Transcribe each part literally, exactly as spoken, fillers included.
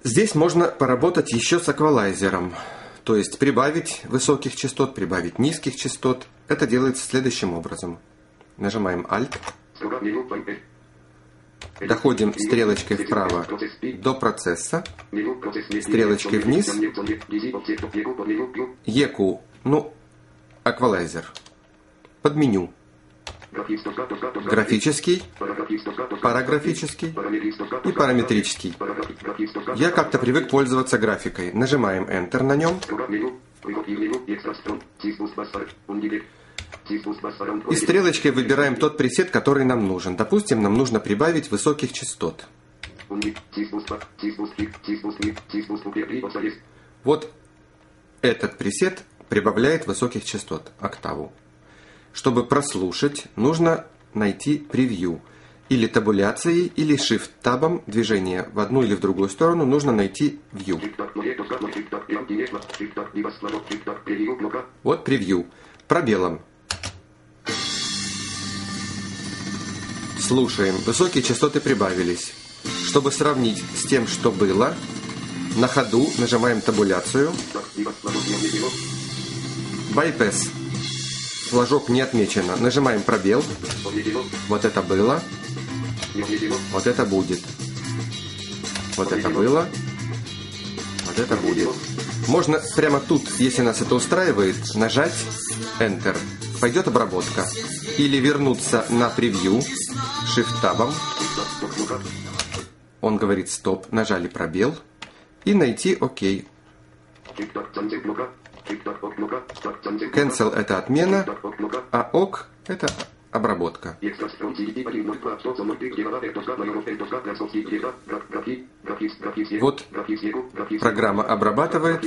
Здесь можно поработать еще с эквалайзером, то есть прибавить высоких частот, прибавить низких частот. Это делается следующим образом. Нажимаем Alt, доходим стрелочкой вправо до процесса, стрелочкой вниз, и ку, ну, эквалайзер, под меню. Графический, параграфический и параметрический. Я как-то привык пользоваться графикой. Нажимаем Enter на нем. И стрелочкой выбираем тот пресет, который нам нужен. Допустим, нам нужно прибавить высоких частот. Вот этот пресет прибавляет высоких частот, октаву. Чтобы прослушать, нужно найти превью. Или табуляцией, или Shift-табом движение в одну или в другую сторону нужно найти View. Вот превью. Пробелом. Слушаем. Высокие частоты прибавились. Чтобы сравнить с тем, что было, на ходу нажимаем табуляцию. Bypass. Флажок не отмечено. Нажимаем пробел. Вот это было. Вот это будет. Вот это было. Вот это будет. Можно прямо тут, если нас это устраивает, нажать Enter. Пойдет обработка. Или вернуться на превью Shift-табом. Он говорит стоп. Нажали пробел. И найти ОК. Cancel – это отмена, а ок – это обработка. Вот программа обрабатывает.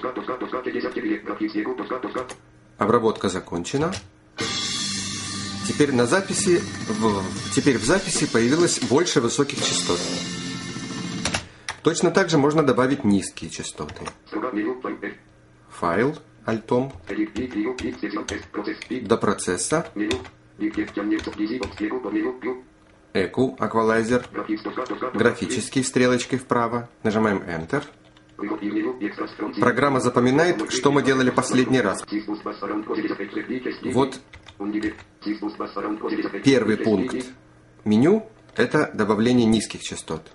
Обработка закончена. Теперь на записи, в, теперь в записи появилось больше высоких частот. Точно так же можно добавить низкие частоты. Файл, альтом, до процесса, эку, эквалайзер, графический, стрелочкой вправо, нажимаем Enter. Программа запоминает, что мы делали последний раз. Вот первый пункт меню – это добавление низких частот.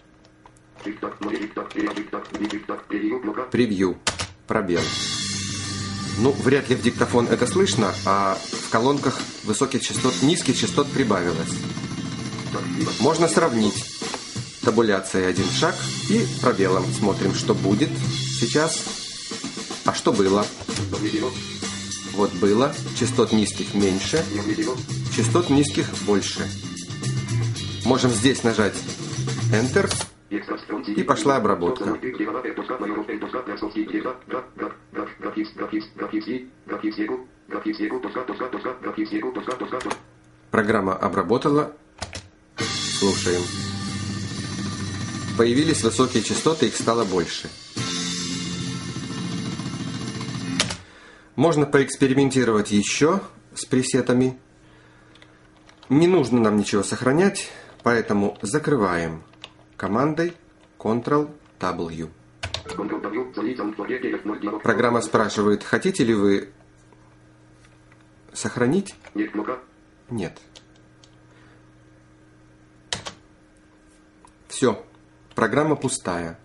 Превью, пробел. Ну, вряд ли в диктофон это слышно, а в колонках высоких частот, низких частот прибавилось. Можно сравнить. Табуляция один шаг и пробелом смотрим, что будет сейчас, а что было. Вот было, частот низких меньше, частот низких больше. Можем здесь нажать Enter. И пошла обработка. Программа обработала. Слушаем. Появились высокие частоты, их стало больше. Можно поэкспериментировать еще с пресетами. Не нужно нам ничего сохранять, поэтому закрываем командой контрол-дабл-ю. Программа спрашивает, хотите ли вы сохранить? Нет. Все. Программа пустая.